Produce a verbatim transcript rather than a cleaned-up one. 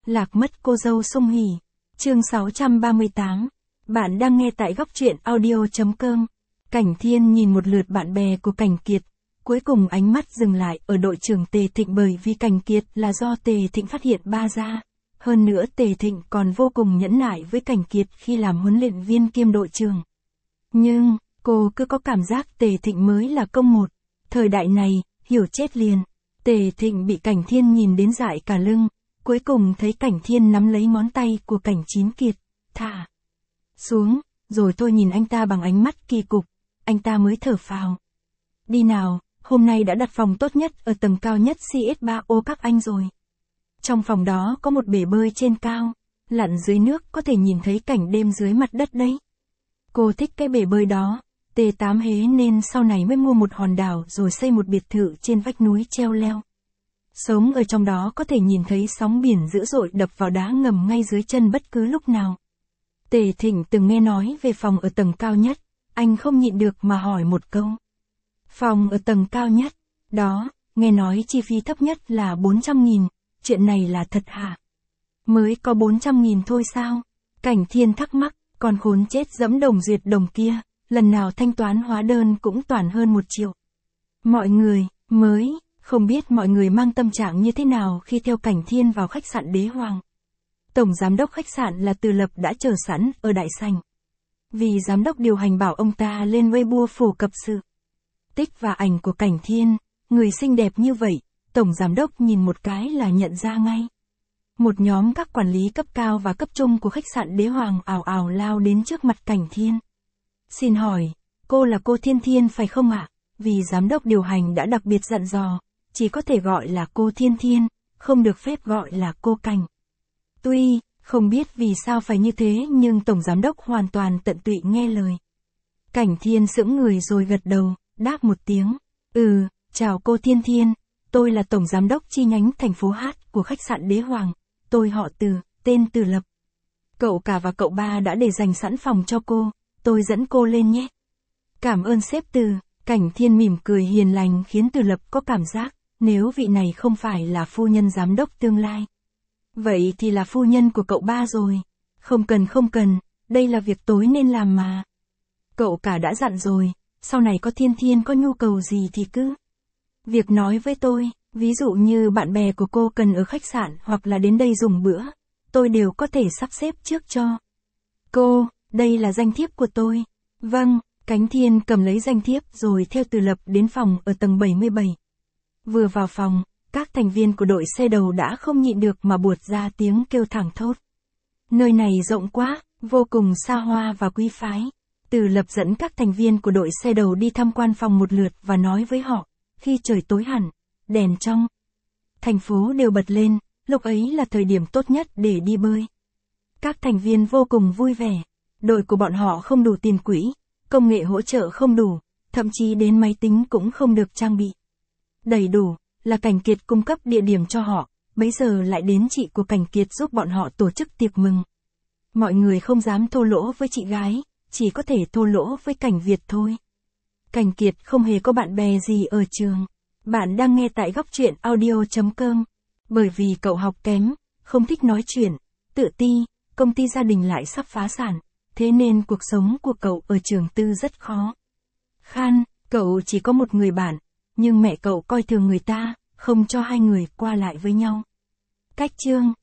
Lạc mất cô dâu Sung Hỉ. Chương sáu trăm ba mươi tám. Bạn đang nghe tại góc truyện audio chấm com. Cảnh Thiên nhìn một lượt bạn bè của Cảnh Kiệt, cuối cùng ánh mắt dừng lại ở đội trưởng Tề Thịnh, bởi vì Cảnh Kiệt là do Tề Thịnh phát hiện ba ra. Hơn nữa Tề Thịnh còn vô cùng nhẫn nại với Cảnh Kiệt khi làm huấn luyện viên kiêm đội trưởng. Nhưng, cô cứ có cảm giác Tề Thịnh mới là công một. Thời đại này, hiểu chết liền. Tề Thịnh bị Cảnh Thiên nhìn đến dại cả lưng, cuối cùng thấy Cảnh Thiên nắm lấy ngón tay của Cảnh Chín Kiệt, thả xuống, rồi tôi nhìn anh ta bằng ánh mắt kỳ cục, anh ta mới thở phào. Đi nào, hôm nay đã đặt phòng tốt nhất ở tầng cao nhất xê ét ba O các anh rồi. Trong phòng đó có một bể bơi trên cao, lặn dưới nước có thể nhìn thấy cảnh đêm dưới mặt đất đấy. Cô thích cái bể bơi đó, T tám hế nên sau này mới mua một hòn đảo rồi xây một biệt thự trên vách núi treo leo. Sống ở trong đó có thể nhìn thấy sóng biển dữ dội đập vào đá ngầm ngay dưới chân bất cứ lúc nào. Tề Thịnh từng nghe nói về phòng ở tầng cao nhất, anh không nhịn được mà hỏi một câu. Phòng ở tầng cao nhất, đó, nghe nói chi phí thấp nhất là bốn trăm nghìn, chuyện này là thật hả? Mới có bốn trăm nghìn thôi sao? Cảnh Thiên thắc mắc, còn khốn chết dẫm đồng duyệt đồng kia, lần nào thanh toán hóa đơn cũng toàn hơn một triệu. Mọi người, mới, không biết mọi người mang tâm trạng như thế nào khi theo Cảnh Thiên vào khách sạn Đế Hoàng. Tổng giám đốc khách sạn là Từ Lập đã chờ sẵn ở đại sảnh. Vì giám đốc điều hành bảo ông ta lên Weibo phổ cập sự tích và ảnh của Cảnh Thiên, người xinh đẹp như vậy, tổng giám đốc nhìn một cái là nhận ra ngay. Một nhóm các quản lý cấp cao và cấp trung của khách sạn Đế Hoàng ào ào lao đến trước mặt Cảnh Thiên. Xin hỏi, cô là cô Thiên Thiên phải không ạ? Vì giám đốc điều hành đã đặc biệt dặn dò, chỉ có thể gọi là cô Thiên Thiên, không được phép gọi là cô Cảnh. Tuy, không biết vì sao phải như thế nhưng tổng giám đốc hoàn toàn tận tụy nghe lời. Cảnh Thiên sững người rồi gật đầu, đáp một tiếng. Ừ, chào cô Thiên Thiên, tôi là tổng giám đốc chi nhánh thành phố Hát của khách sạn Đế Hoàng, tôi họ Từ, tên Từ Lập. Cậu cả và cậu ba đã để dành sẵn phòng cho cô, tôi dẫn cô lên nhé. Cảm ơn sếp Từ. Cảnh Thiên mỉm cười hiền lành khiến Từ Lập có cảm giác, nếu vị này không phải là phu nhân giám đốc tương lai. Vậy thì là phu nhân của cậu ba rồi. Không cần không cần, đây là việc tối nên làm mà. Cậu cả đã dặn rồi, sau này có Thiên Thiên có nhu cầu gì thì cứ việc nói với tôi, ví dụ như bạn bè của cô cần ở khách sạn hoặc là đến đây dùng bữa, tôi đều có thể sắp xếp trước cho cô, đây là danh thiếp của tôi. Vâng. Cảnh Thiên cầm lấy danh thiếp rồi theo Từ Lập đến phòng ở tầng bảy mươi bảy. Vừa vào phòng, các thành viên của đội xe đầu đã không nhịn được mà buột ra tiếng kêu thẳng thốt. Nơi này rộng quá, vô cùng xa hoa và quý phái. Từ Lập dẫn các thành viên của đội xe đầu đi tham quan phòng một lượt và nói với họ, khi trời tối hẳn, đèn trong thành phố đều bật lên, lúc ấy là thời điểm tốt nhất để đi bơi. Các thành viên vô cùng vui vẻ, đội của bọn họ không đủ tiền quỹ. Công nghệ hỗ trợ không đủ, thậm chí đến máy tính cũng không được trang bị đầy đủ, là Cảnh Kiệt cung cấp địa điểm cho họ, bấy giờ lại đến chị của Cảnh Kiệt giúp bọn họ tổ chức tiệc mừng. Mọi người không dám thô lỗ với chị gái, chỉ có thể thô lỗ với Cảnh Việt thôi. Cảnh Kiệt không hề có bạn bè gì ở trường. Bạn đang nghe tại góc truyện audio chấm com. Bởi vì cậu học kém, không thích nói chuyện, tự ti, công ty gia đình lại sắp phá sản. Thế nên cuộc sống của cậu ở trường tư rất khó khăn, cậu chỉ có một người bạn, nhưng mẹ cậu coi thường người ta, không cho hai người qua lại với nhau. Cách chương,